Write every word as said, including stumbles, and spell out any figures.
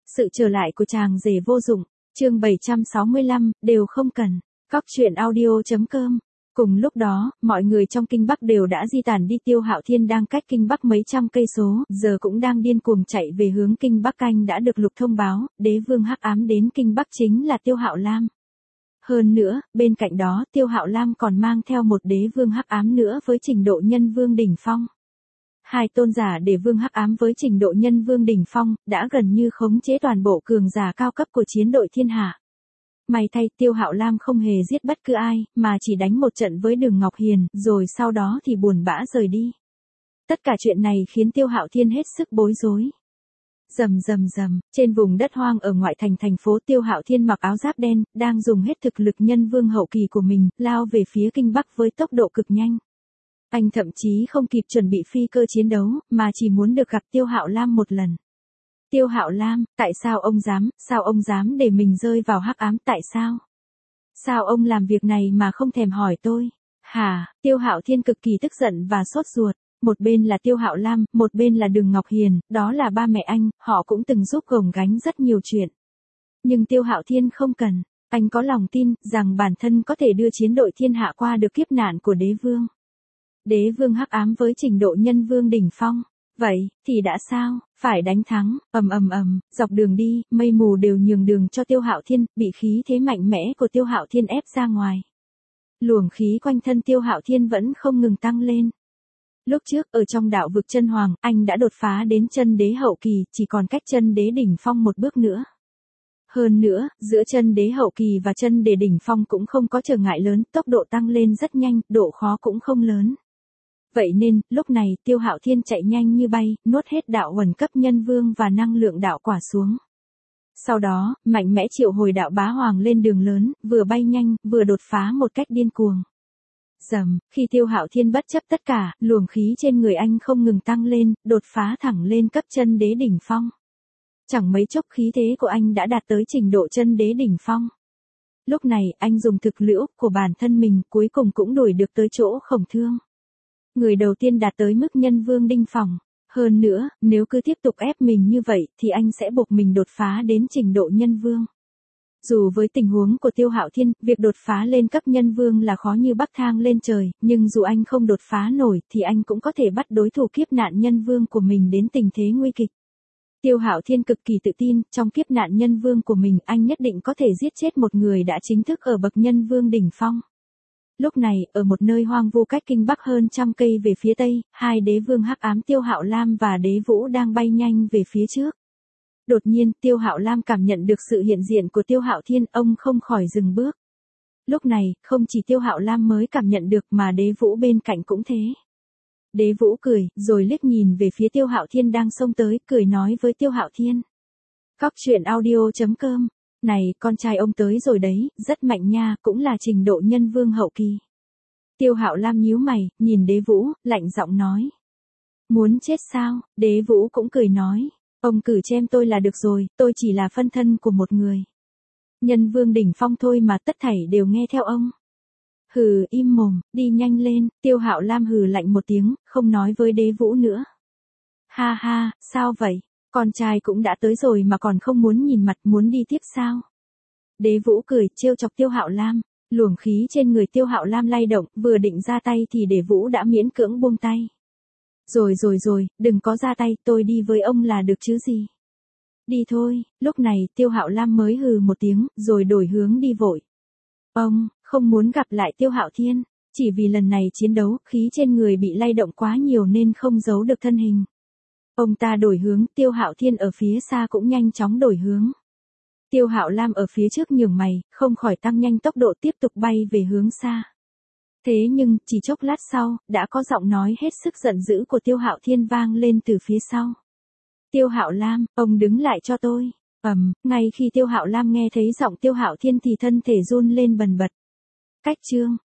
Sự trở lại của chàng rể vô dụng, chương bảy trăm sáu mươi lăm, đều không cần. Cóc truyện audio chấm com. Cùng lúc đó, mọi người trong Kinh Bắc đều đã di tản đi. Tiêu Hạo Thiên đang cách Kinh Bắc mấy trăm cây số, giờ cũng đang điên cuồng chạy về hướng Kinh Bắc. Canh đã được Lục thông báo, đế vương hắc ám đến Kinh Bắc chính là Tiêu Hạo Lam. Hơn nữa, bên cạnh đó, Tiêu Hạo Lam còn mang theo một đế vương hắc ám nữa với trình độ nhân vương đỉnh phong. Hai tôn giả đế vương hắc ám với trình độ nhân vương đỉnh phong, đã gần như khống chế toàn bộ cường giả cao cấp của chiến đội thiên hạ. May thay, Tiêu Hạo Lam không hề giết bất cứ ai, mà chỉ đánh một trận với Đường Ngọc Hiền, rồi sau đó thì buồn bã rời đi. Tất cả chuyện này khiến Tiêu Hạo Thiên hết sức bối rối. Rầm rầm rầm, trên vùng đất hoang ở ngoại thành thành phố, Tiêu Hạo Thiên mặc áo giáp đen, đang dùng hết thực lực nhân vương hậu kỳ của mình, lao về phía Kinh Bắc với tốc độ cực nhanh. Anh thậm chí không kịp chuẩn bị phi cơ chiến đấu, mà chỉ muốn được gặp Tiêu Hạo Lam một lần. Tiêu Hạo Lam, tại sao ông dám, sao ông dám để mình rơi vào hắc ám, tại sao? Sao ông làm việc này mà không thèm hỏi tôi? Hả? Tiêu Hạo Thiên cực kỳ tức giận và sốt ruột. Một bên là Tiêu Hạo Lam, một bên là Đường Ngọc Hiền, đó là ba mẹ anh, họ cũng từng giúp gồng gánh rất nhiều chuyện. Nhưng Tiêu Hạo Thiên không cần, anh có lòng tin rằng bản thân có thể đưa chiến đội thiên hạ qua được kiếp nạn của đế vương. Đế vương hắc ám với trình độ nhân vương đỉnh phong. Vậy, thì đã sao, phải đánh thắng, ầm ầm ầm, dọc đường đi, mây mù đều nhường đường cho Tiêu Hạo Thiên, bị khí thế mạnh mẽ của Tiêu Hạo Thiên ép ra ngoài. Luồng khí quanh thân Tiêu Hạo Thiên vẫn không ngừng tăng lên. Lúc trước, ở trong đạo vực chân hoàng, anh đã đột phá đến chân đế hậu kỳ, chỉ còn cách chân đế đỉnh phong một bước nữa. Hơn nữa, giữa chân đế hậu kỳ và chân đế đỉnh phong cũng không có trở ngại lớn, tốc độ tăng lên rất nhanh, độ khó cũng không lớn. Vậy nên, lúc này, Tiêu Hạo Thiên chạy nhanh như bay, nuốt hết đạo huẩn cấp nhân vương và năng lượng đạo quả xuống. Sau đó, mạnh mẽ triệu hồi đạo bá hoàng lên đường lớn, vừa bay nhanh, vừa đột phá một cách điên cuồng. Rầm, khi Tiêu Hạo Thiên bất chấp tất cả, luồng khí trên người anh không ngừng tăng lên, đột phá thẳng lên cấp chân đế đỉnh phong. Chẳng mấy chốc khí thế của anh đã đạt tới trình độ chân đế đỉnh phong. Lúc này, anh dùng thực lực của bản thân mình, cuối cùng cũng đuổi được tới chỗ Khổng Thương. Người đầu tiên đạt tới mức nhân vương đỉnh phong. Hơn nữa, nếu cứ tiếp tục ép mình như vậy, thì anh sẽ buộc mình đột phá đến trình độ nhân vương. Dù với tình huống của Tiêu Hạo Thiên, việc đột phá lên cấp nhân vương là khó như bắc thang lên trời, nhưng dù anh không đột phá nổi, thì anh cũng có thể bắt đối thủ kiếp nạn nhân vương của mình đến tình thế nguy kịch. Tiêu Hạo Thiên cực kỳ tự tin, trong kiếp nạn nhân vương của mình, anh nhất định có thể giết chết một người đã chính thức ở bậc nhân vương đỉnh phong. Lúc này, ở một nơi hoang vu cách Kinh Bắc hơn trăm cây về phía tây, hai đế vương hắc ám Tiêu Hạo Lam và Đế Vũ đang bay nhanh về phía trước. Đột nhiên, Tiêu Hạo Lam cảm nhận được sự hiện diện của Tiêu Hạo Thiên, ông không khỏi dừng bước. Lúc này, không chỉ Tiêu Hạo Lam mới cảm nhận được mà Đế Vũ bên cạnh cũng thế. Đế Vũ cười, rồi liếc nhìn về phía Tiêu Hạo Thiên đang xông tới, cười nói với Tiêu Hạo Thiên. Cóc truyện audio chấm com. Này, con trai ông tới rồi đấy, rất mạnh nha, cũng là trình độ nhân vương hậu kỳ. Tiêu Hạo Lam nhíu mày, nhìn Đế Vũ, lạnh giọng nói. Muốn chết sao? Đế Vũ cũng cười nói. Ông cử chem tôi là được rồi, tôi chỉ là phân thân của một người. Nhân vương đỉnh phong thôi mà, tất thảy đều nghe theo ông. Hừ, im mồm, đi nhanh lên. Tiêu Hạo Lam hừ lạnh một tiếng, không nói với Đế Vũ nữa. Ha ha, sao vậy? Con trai cũng đã tới rồi mà còn không muốn nhìn mặt, muốn đi tiếp sao? Đế Vũ cười, trêu chọc Tiêu Hạo Lam. Luồng khí trên người Tiêu Hạo Lam lay động, vừa định ra tay thì Đế Vũ đã miễn cưỡng buông tay. Rồi rồi rồi, đừng có ra tay, tôi đi với ông là được chứ gì. Đi thôi. Lúc này, Tiêu Hạo Lam mới hừ một tiếng, rồi đổi hướng đi vội. Ông, không muốn gặp lại Tiêu Hạo Thiên, chỉ vì lần này chiến đấu, khí trên người bị lay động quá nhiều nên không giấu được thân hình. Ông ta đổi hướng, Tiêu Hạo Thiên ở phía xa cũng nhanh chóng đổi hướng. Tiêu Hạo Lam ở phía trước nhướng mày, không khỏi tăng nhanh tốc độ tiếp tục bay về hướng xa. Thế nhưng, chỉ chốc lát sau, đã có giọng nói hết sức giận dữ của Tiêu Hạo Thiên vang lên từ phía sau. Tiêu Hạo Lam, ông đứng lại cho tôi. Ầm, ngay khi Tiêu Hạo Lam nghe thấy giọng Tiêu Hạo Thiên thì thân thể run lên bần bật. Cách chương